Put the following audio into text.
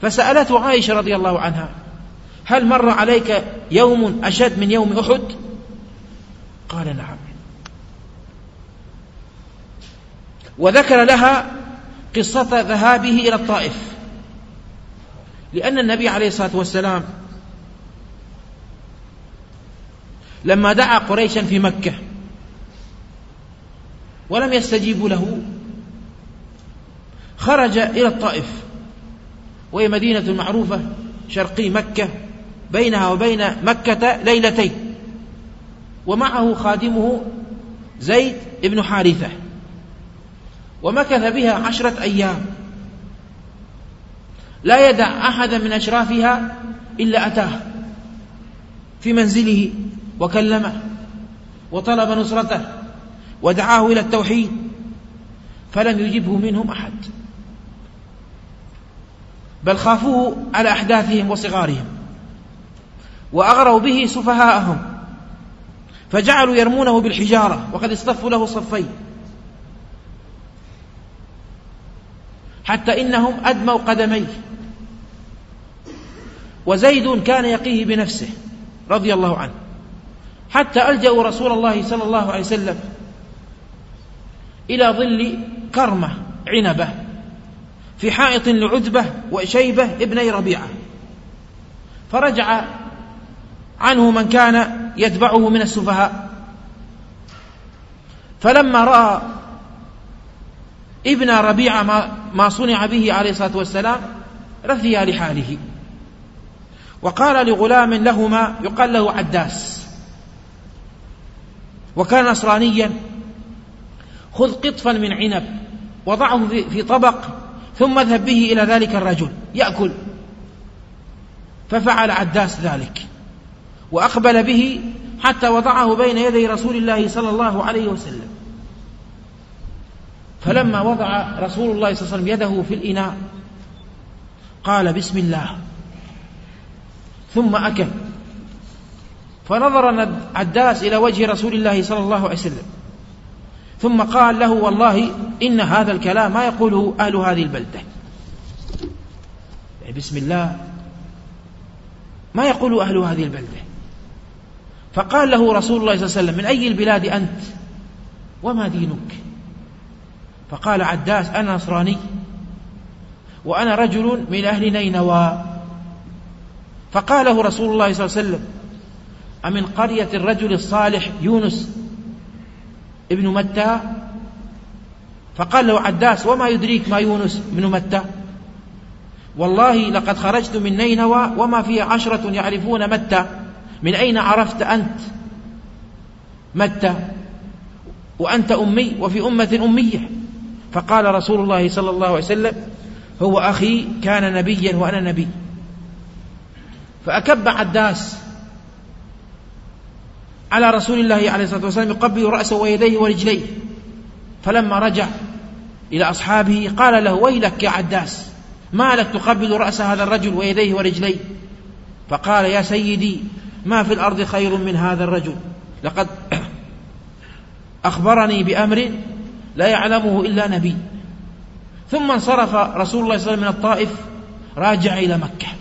فسألته عائشة رضي الله عنها: هل مر عليك يوم أشد من يوم أحد؟ قال: نعم. وذكر لها قصة ذهابه إلى الطائف، لأن النبي عليه الصلاة والسلام لما دعا قريشا في مكة ولم يستجيبوا له خرج إلى الطائف، وهي مدينة معروفة شرقي مكة، بينها وبين مكة ليلتين، ومعه خادمه زيد بن حارثة، ومكث بها 10 أيام لا يدع أحدا من أشرافها إلا أتاه في منزله وكلمه وطلب نصرته ودعاه إلى التوحيد، فلم يجبه منهم أحد، بل خافوه على أحداثهم وصغارهم، وأغروا به سفهاءهم، فجعلوا يرمونه بالحجارة وقد اصطفوا له صفين، حتى إنهم أدموا قدميه. وزيد كان يقيه بنفسه رضي الله عنه، حتى ألجأوا رسول الله صلى الله عليه وسلم إلى ظل كرمة عنبة في حائط لعتبة وشيبة ابني ربيعة، فرجع عنه من كان يتبعه من السفهاء، فلما رأى ابن ربيعة ما صنع به عليه الصلاة والسلام رثي لحاله، وقال لغلام لهما يقال له عداس وكان نصرانيا: خذ قطفا من عنب وضعه في طبق ثم اذهب به إلى ذلك الرجل يأكل. ففعل عداس ذلك وأقبل به حتى وضعه بين يدي رسول الله صلى الله عليه وسلم. فلما وضع رسول الله صلى الله عليه وسلم يده في الإناء قال: بسم الله، ثم أكل. فنظر عداس إلى وجه رسول الله صلى الله عليه وسلم، ثم قال له: والله إن هذا الكلام ما يقوله أهل هذه البلدة، يعني بسم الله ما يقول أهل هذه البلدة. فقال له رسول الله صلى الله عليه وسلم: من أي البلاد أنت وما دينك؟ فقال عداس: أنا نصراني وأنا رجل من أهل نينوى. فقال له رسول الله صلى الله عليه وسلم: أمن قرية الرجل الصالح يونس ابن متى؟ فقال له عداس: وما يدريك ما يونس ابن متى؟ والله لقد خرجت من نينوى وما فيها 10 يعرفون متى، من أين عرفت أنت متى وأنت أمي وفي أمة أمية؟ فقال رسول الله صلى الله عليه وسلم: هو أخي كان نبيا وأنا نبي. فأكب عداس على رسول الله عليه الصلاة والسلام يقبل رأسه ويديه ورجليه. فلما رجع إلى أصحابه قال له: ويلك يا عداس، ما لك تقبل رأس هذا الرجل ويديه ورجليه؟ فقال: يا سيدي، ما في الأرض خير من هذا الرجل، لقد أخبرني بأمر لا يعلمه إلا نبي. ثم انصرف رسول الله صلى الله عليه وسلم من الطائف راجع إلى مكة.